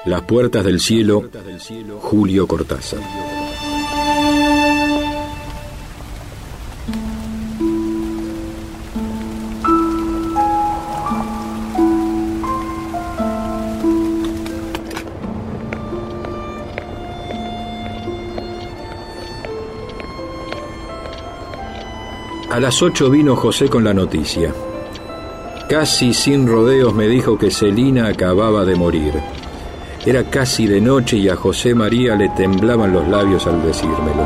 Las puertas del cielo, Julio Cortázar. A las 8 vino José con la noticia. Casi sin rodeos me dijo que Celina acababa de morir. Era casi de noche y a José María le temblaban los labios al decírmelo.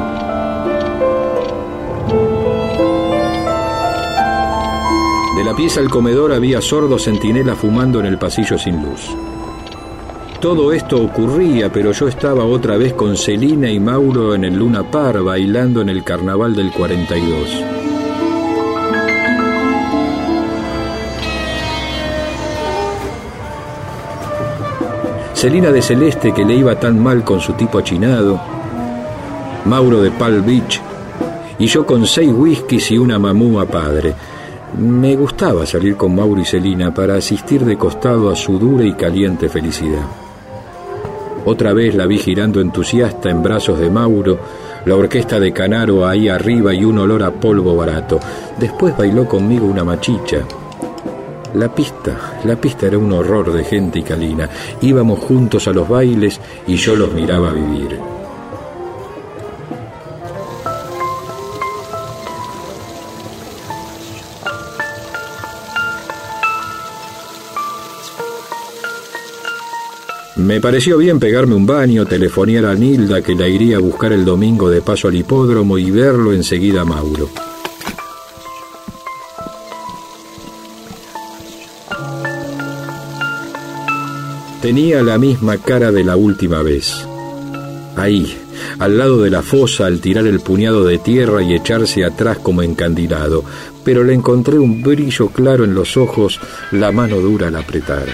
De la pieza al comedor había sordo centinela fumando en el pasillo sin luz. Todo esto ocurría, pero yo estaba otra vez con Celina y Mauro en el Luna Par, bailando en el carnaval del 42. Celina de celeste, que le iba tan mal con su tipo achinado, Mauro de Palm Beach, y yo con 6 whiskies y una mamú a padre. Me gustaba salir con Mauro y Celina para asistir de costado a su dura y caliente felicidad. Otra vez la vi girando entusiasta en brazos de Mauro, la orquesta de Canaro ahí arriba y un olor a polvo barato. Después bailó conmigo una machicha. La pista era un horror de gente y calina. Íbamos juntos a los bailes y yo los miraba vivir. Me pareció bien pegarme un baño, telefonear a Nilda, que la iría a buscar el domingo de paso al hipódromo, y verlo enseguida a Mauro. Tenía la misma cara de la última vez. Ahí, al lado de la fosa, al tirar el puñado de tierra y echarse atrás como encandilado, pero le encontré un brillo claro en los ojos, la mano dura al apretar.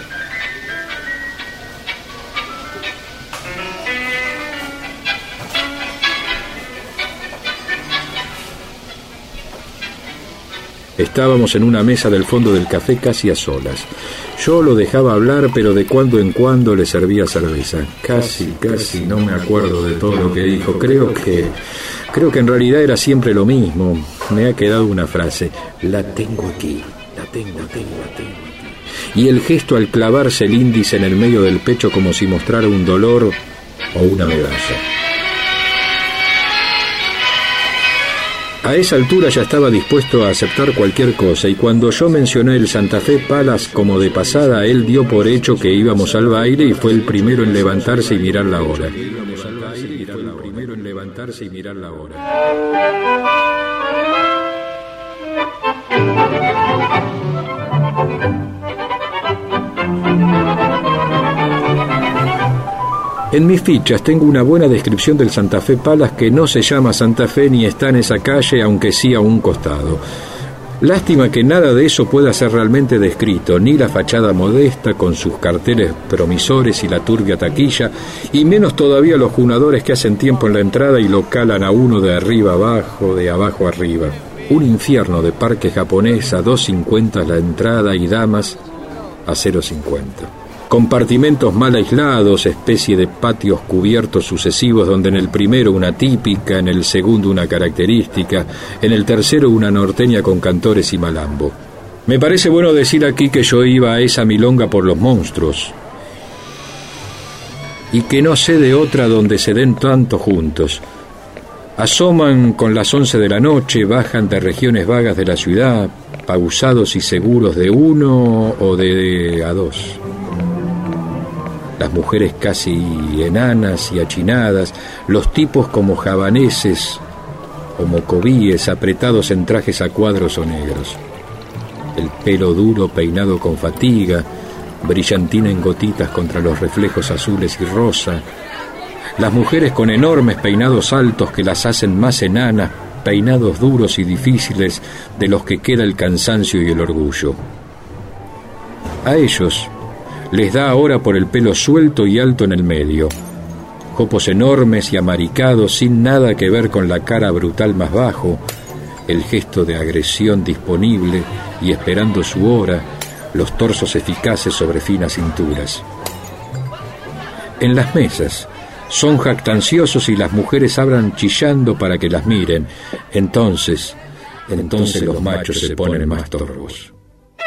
Estábamos en una mesa del fondo del café casi a solas. Yo lo dejaba hablar, pero de cuando en cuando le servía cerveza. Casi no me acuerdo de todo lo que dijo. Creo que en realidad era siempre lo mismo. Me ha quedado una frase: la tengo aquí, la tengo aquí. Y el gesto al clavarse el índice en el medio del pecho como si mostrara un dolor o una medalla. A esa altura ya estaba dispuesto a aceptar cualquier cosa, y cuando yo mencioné el Santa Fe Palace como de pasada, él dio por hecho que íbamos al baile y fue el primero en levantarse y mirar la hora. En mis fichas tengo una buena descripción del Santa Fe Palace, que no se llama Santa Fe ni está en esa calle, aunque sí a un costado. Lástima que nada de eso pueda ser realmente descrito, ni la fachada modesta con sus carteles promisores y la turbia taquilla, y menos todavía los junadores que hacen tiempo en la entrada y lo calan a uno de arriba abajo, de abajo arriba. Un infierno de parque japonés, a 2.50 la entrada y damas a 0.50. Compartimentos mal aislados, especie de patios cubiertos sucesivos, donde en el primero una típica, en el segundo una característica, en el tercero una norteña con cantores y malambo. Me parece bueno decir aquí que yo iba a esa milonga por los monstruos, y que no sé de otra donde se den tanto juntos. Asoman con las 11 de la noche, bajan de regiones vagas de la ciudad, pausados y seguros de uno o de a dos. Las mujeres casi enanas y achinadas, los tipos como javaneses o mocobíes apretados en trajes a cuadros o negros. El pelo duro peinado con fatiga, brillantina en gotitas contra los reflejos azules y rosa. Las mujeres con enormes peinados altos que las hacen más enanas, peinados duros y difíciles de los que queda el cansancio y el orgullo. A ellos les da ahora por el pelo suelto y alto en el medio, jopos enormes y amaricados sin nada que ver con la cara brutal más bajo, el gesto de agresión disponible y esperando su hora, los torsos eficaces sobre finas cinturas. en las mesas. Son jactanciosos y las mujeres hablan chillando para que las miren. Entonces los machos se ponen más torvos.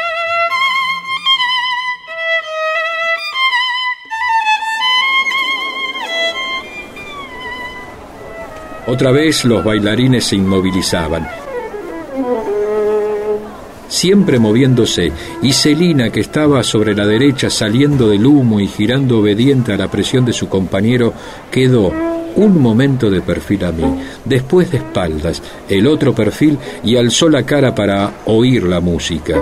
Otra vez los bailarines se inmovilizaban, siempre moviéndose, y Celina, que estaba sobre la derecha saliendo del humo y girando obediente a la presión de su compañero, quedó un momento de perfil a mí, después de espaldas, el otro perfil, y alzó la cara para oír la música.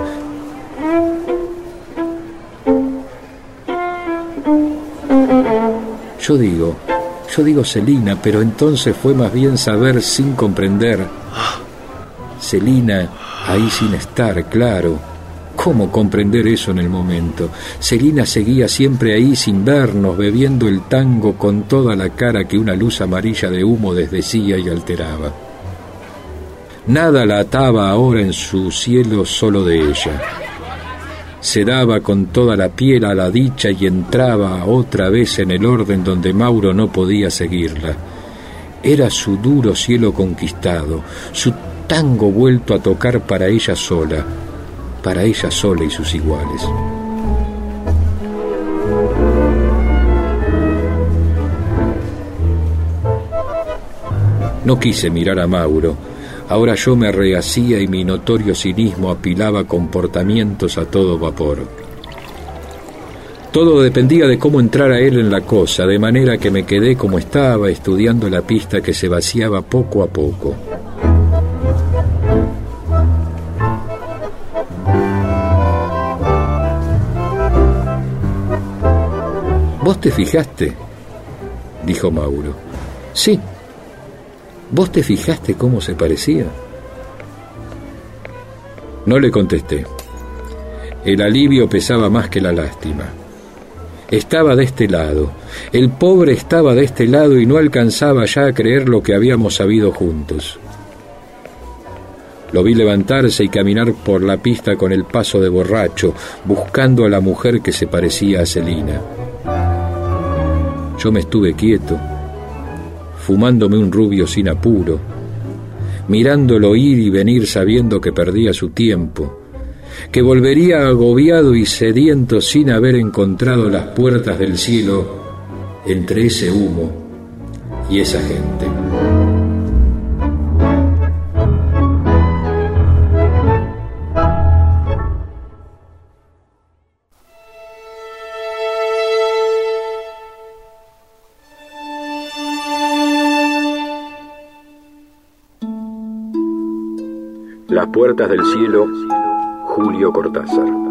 Yo digo, Celina, pero entonces fue más bien saber sin comprender. Celina, ahí sin estar, claro. ¿Cómo comprender eso en el momento? Celina seguía siempre ahí sin vernos, bebiendo el tango con toda la cara que una luz amarilla de humo desdecía y alteraba. Nada la ataba ahora en su cielo solo de ella. Se daba con toda la piel a la dicha y entraba otra vez en el orden donde Mauro no podía seguirla. Era su duro cielo conquistado, su tango vuelto a tocar para ella sola y sus iguales. No quise mirar a Mauro. Ahora yo me rehacía y mi notorio cinismo apilaba comportamientos a todo vapor. Todo dependía de cómo entrara él en la cosa, de manera que me quedé como estaba, estudiando la pista que se vaciaba poco a poco. ¿Vos te fijaste?, dijo Mauro. Sí. ¿Vos te fijaste cómo se parecía? No le contesté. El alivio pesaba más que la lástima. Estaba de este lado. El pobre estaba de este lado y no alcanzaba ya a creer lo que habíamos sabido juntos. Lo vi levantarse y caminar por la pista con el paso de borracho, buscando a la mujer que se parecía a Celina. Yo me estuve quieto, fumándome un rubio sin apuro, mirándolo ir y venir sabiendo que perdía su tiempo, que volvería agobiado y sediento sin haber encontrado las puertas del cielo entre ese humo y esa gente. Las puertas del cielo, Julio Cortázar.